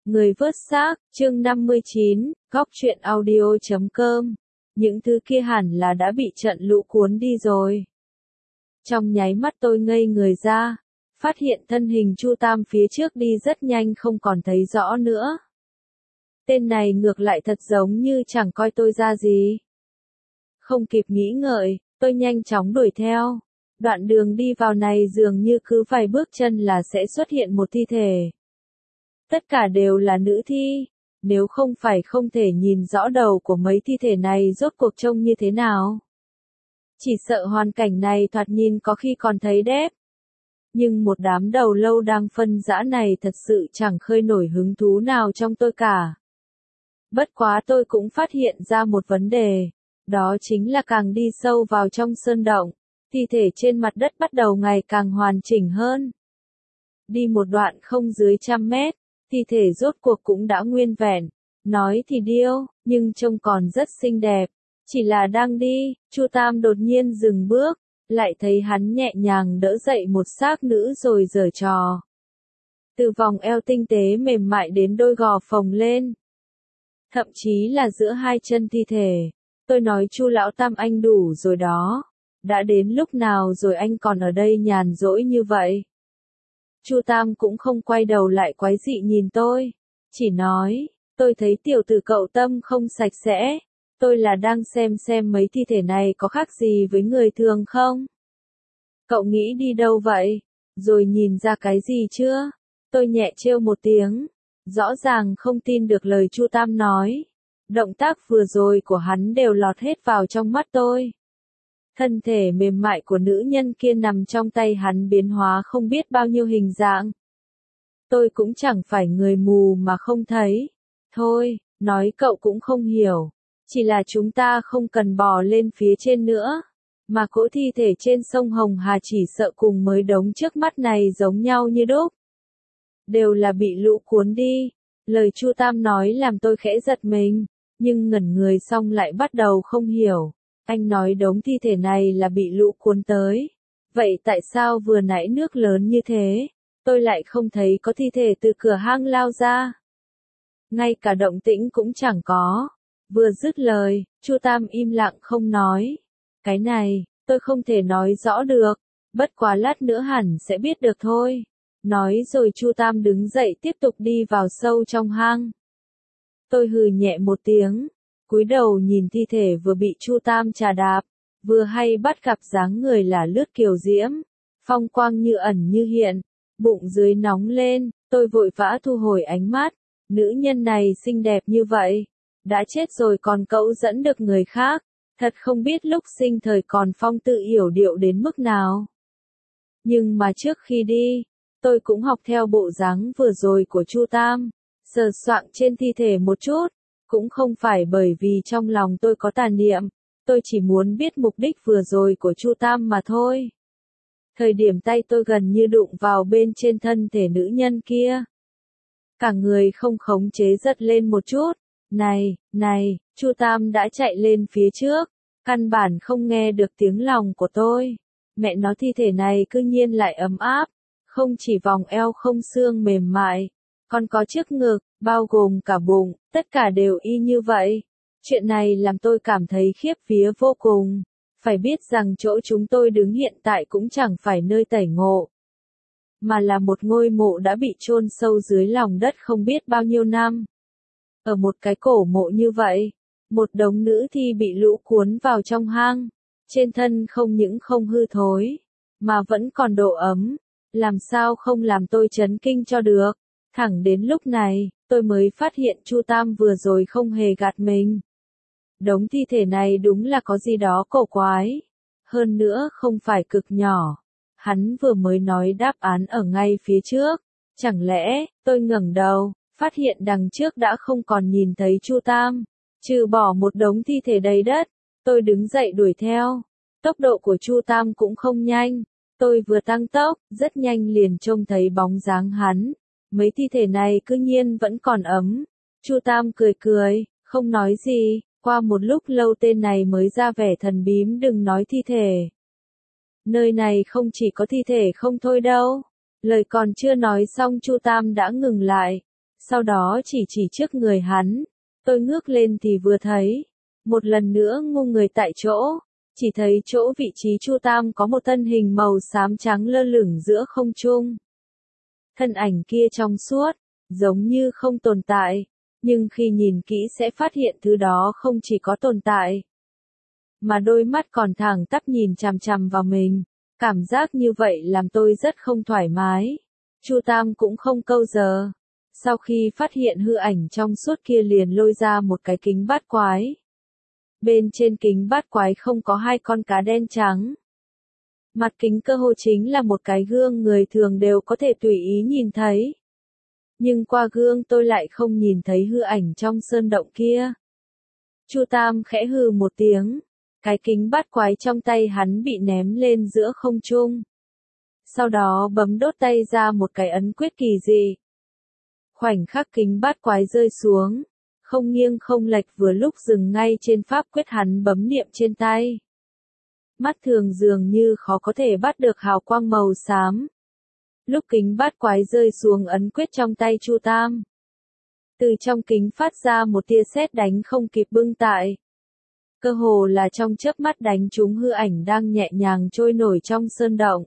Người vớt xác, chương 59, góc truyện audio.com. Những thứ kia hẳn là đã bị trận lũ cuốn đi rồi. Trong nháy mắt tôi ngây người ra, phát hiện thân hình Chu Tam phía trước đi rất nhanh không còn thấy rõ nữa. Tên này ngược lại thật giống như chẳng coi tôi ra gì. Không kịp nghĩ ngợi, tôi nhanh chóng đuổi theo. Đoạn đường đi vào này dường như cứ vài bước chân là sẽ xuất hiện một thi thể. Tất cả đều là nữ thi, nếu không phải không thể nhìn rõ đầu của mấy thi thể này rốt cuộc trông như thế nào. Chỉ sợ hoàn cảnh này thoạt nhìn có khi còn thấy đẹp. Nhưng một đám đầu lâu đang phân rã này thật sự chẳng khơi nổi hứng thú nào trong tôi cả. Bất quá tôi cũng phát hiện ra một vấn đề, đó chính là càng đi sâu vào trong sơn động, thi thể trên mặt đất bắt đầu ngày càng hoàn chỉnh hơn. Đi một đoạn không dưới 100 mét, thi thể rốt cuộc cũng đã nguyên vẹn, nói thì điêu, nhưng trông còn rất xinh đẹp. Chỉ là đang đi, Chu Tam đột nhiên dừng bước, lại thấy hắn nhẹ nhàng đỡ dậy một xác nữ rồi giở trò. Từ vòng eo tinh tế mềm mại đến đôi gò phồng lên. Thậm chí là giữa hai chân thi thể. Tôi nói Chu lão Tam anh đủ rồi đó. Đã đến lúc nào rồi anh còn ở đây nhàn rỗi như vậy? Chu Tam cũng không quay đầu lại quái dị nhìn tôi. Chỉ nói, tôi thấy tiểu tử cậu tâm không sạch sẽ. Tôi là đang xem mấy thi thể này có khác gì với người thường không? Cậu nghĩ đi đâu vậy? Rồi nhìn ra cái gì chưa? Tôi nhẹ trêu một tiếng. Rõ ràng không tin được lời Chu Tam nói. Động tác vừa rồi của hắn đều lọt hết vào trong mắt tôi. Thân thể mềm mại của nữ nhân kia nằm trong tay hắn biến hóa không biết bao nhiêu hình dạng. Tôi cũng chẳng phải người mù mà không thấy. Thôi, nói cậu cũng không hiểu. Chỉ là chúng ta không cần bò lên phía trên nữa. Mà cỗ thi thể trên sông Hồng Hà chỉ sợ cùng mới đống trước mắt này giống nhau như đúc. Đều là bị lũ cuốn đi. Lời Chu Tam nói làm tôi khẽ giật mình. Nhưng ngẩn người xong lại bắt đầu không hiểu. Anh nói đống thi thể này là bị lũ cuốn tới. Vậy tại sao vừa nãy nước lớn như thế, tôi lại không thấy có thi thể từ cửa hang lao ra? Ngay cả động tĩnh cũng chẳng có. Vừa dứt lời, Chu Tam im lặng không nói. Cái này, tôi không thể nói rõ được. Bất quá lát nữa hẳn sẽ biết được thôi. Nói rồi Chu Tam đứng dậy tiếp tục đi vào sâu trong hang. Tôi hừ nhẹ một tiếng. Cúi đầu nhìn thi thể vừa bị Chu Tam trà đạp, vừa hay bắt gặp dáng người là lướt kiều diễm, phong quang như ẩn như hiện, bụng dưới nóng lên, tôi vội vã thu hồi ánh mắt, nữ nhân này xinh đẹp như vậy, đã chết rồi còn cậu dẫn được người khác, thật không biết lúc sinh thời còn phong tự yểu điệu đến mức nào. Nhưng mà trước khi đi, tôi cũng học theo bộ dáng vừa rồi của Chu Tam, sờ soạng trên thi thể một chút. Cũng không phải bởi vì trong lòng tôi có tà niệm, tôi chỉ muốn biết mục đích vừa rồi của Chu Tam mà thôi. Thời điểm tay tôi gần như đụng vào bên trên thân thể nữ nhân kia. Cả người không khống chế giật lên một chút. Này, Chu Tam đã chạy lên phía trước, căn bản không nghe được tiếng lòng của tôi. Mẹ nó thi thể này cư nhiên lại ấm áp, không chỉ vòng eo không xương mềm mại, còn có chiếc ngực, bao gồm cả bụng, tất cả đều y như vậy. Chuyện này làm tôi cảm thấy khiếp vía vô cùng. Phải biết rằng chỗ chúng tôi đứng hiện tại cũng chẳng phải nơi tẩy ngộ, mà là một ngôi mộ đã bị chôn sâu dưới lòng đất không biết bao nhiêu năm. Ở một cái cổ mộ như vậy, một đống nữ thi bị lũ cuốn vào trong hang, trên thân không những không hư thối, mà vẫn còn độ ấm, làm sao không làm tôi chấn kinh cho được. Thẳng đến lúc này, tôi mới phát hiện Chu Tam vừa rồi không hề gạt mình. Đống thi thể này đúng là có gì đó cổ quái. Hơn nữa không phải cực nhỏ. Hắn vừa mới nói đáp án ở ngay phía trước. Chẳng lẽ, tôi ngẩng đầu, phát hiện đằng trước đã không còn nhìn thấy Chu Tam. Trừ bỏ một đống thi thể đầy đất, tôi đứng dậy đuổi theo. Tốc độ của Chu Tam cũng không nhanh. Tôi vừa tăng tốc, rất nhanh liền trông thấy bóng dáng hắn. Mấy thi thể này cư nhiên vẫn còn ấm. Chu Tam cười, không nói gì, qua một lúc lâu tên này mới ra vẻ thần bím đừng nói thi thể. Nơi này không chỉ có thi thể không thôi đâu. Lời còn chưa nói xong Chu Tam đã ngừng lại. Sau đó chỉ trước người hắn, tôi ngước lên thì vừa thấy, một lần nữa ngu người tại chỗ, chỉ thấy chỗ vị trí Chu Tam có một thân hình màu xám trắng lơ lửng giữa không trung. Thân ảnh kia trong suốt, giống như không tồn tại, nhưng khi nhìn kỹ sẽ phát hiện thứ đó không chỉ có tồn tại, mà đôi mắt còn thẳng tắp nhìn chằm chằm vào mình. Cảm giác như vậy làm tôi rất không thoải mái. Chu Tam cũng không câu giờ. Sau khi phát hiện hư ảnh trong suốt kia liền lôi ra một cái kính bát quái. Bên trên kính bát quái không có hai con cá đen trắng. Mặt kính cơ hồ chính là một cái gương người thường đều có thể tùy ý nhìn thấy. Nhưng qua gương tôi lại không nhìn thấy hư ảnh trong sơn động kia. Chu Tam khẽ hừ một tiếng. Cái kính bát quái trong tay hắn bị ném lên giữa không trung. Sau đó bấm đốt tay ra một cái ấn quyết kỳ dị. Khoảnh khắc kính bát quái rơi xuống, không nghiêng không lệch vừa lúc dừng ngay trên pháp quyết hắn bấm niệm trên tay. Mắt thường dường như khó có thể bắt được hào quang màu xám. Lúc kính bát quái rơi xuống ấn quyết trong tay Chu Tam, từ trong kính phát ra một tia sét đánh không kịp bưng tại. Cơ hồ là trong chớp mắt đánh trúng hư ảnh đang nhẹ nhàng trôi nổi trong sơn động.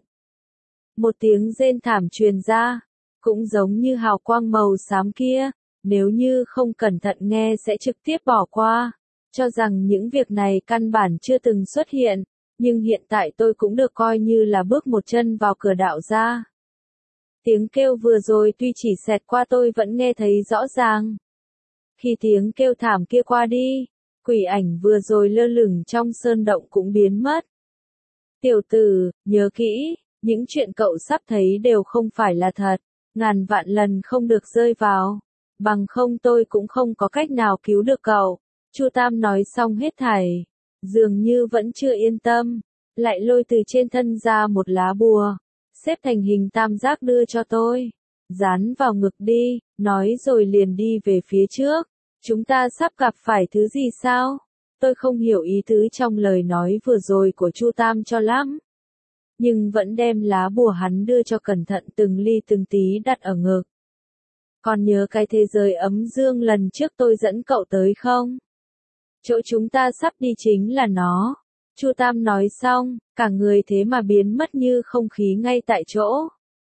Một tiếng rên thảm truyền ra, cũng giống như hào quang màu xám kia, nếu như không cẩn thận nghe sẽ trực tiếp bỏ qua, cho rằng những việc này căn bản chưa từng xuất hiện, nhưng hiện tại tôi cũng được coi như là bước một chân vào cửa đạo gia. Tiếng kêu vừa rồi tuy chỉ xẹt qua tôi vẫn nghe thấy rõ ràng. Khi tiếng kêu thảm kia qua đi, quỷ ảnh vừa rồi lơ lửng trong sơn động cũng biến mất. Tiểu tử, nhớ kỹ, những chuyện cậu sắp thấy đều không phải là thật, ngàn vạn lần không được rơi vào, bằng không tôi cũng không có cách nào cứu được cậu. Chu Tam nói xong hết thảy, dường như vẫn chưa yên tâm, lại lôi từ trên thân ra một lá bùa, xếp thành hình tam giác đưa cho tôi. Dán vào ngực đi, nói rồi liền đi về phía trước. Chúng ta sắp gặp phải thứ gì sao? Tôi không hiểu ý tứ trong lời nói vừa rồi của Chu Tam cho lắm. Nhưng vẫn đem lá bùa hắn đưa cho cẩn thận từng ly từng tí đặt ở ngực. Còn nhớ cái thế giới ấm dương lần trước tôi dẫn cậu tới không? Chỗ chúng ta sắp đi chính là nó. Chu Tam nói xong, cả người thế mà biến mất như không khí ngay tại chỗ.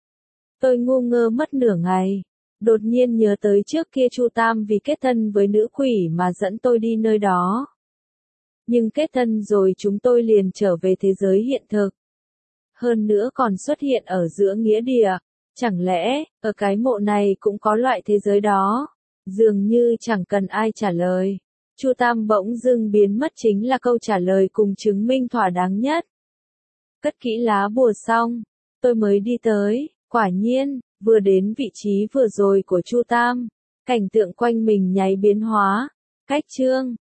Tôi ngu ngơ mất nửa ngày. Đột nhiên nhớ tới trước kia Chu Tam vì kết thân với nữ quỷ mà dẫn tôi đi nơi đó. Nhưng kết thân rồi chúng tôi liền trở về thế giới hiện thực. Hơn nữa còn xuất hiện ở giữa nghĩa địa. Chẳng lẽ, ở cái mộ này cũng có loại thế giới đó? Dường như chẳng cần ai trả lời. Chu Tam bỗng dưng biến mất chính là câu trả lời cùng chứng minh thỏa đáng nhất. Cất kỹ lá bùa xong, tôi mới đi tới, quả nhiên, vừa đến vị trí vừa rồi của Chu Tam, cảnh tượng quanh mình nháy biến hóa. Cách chương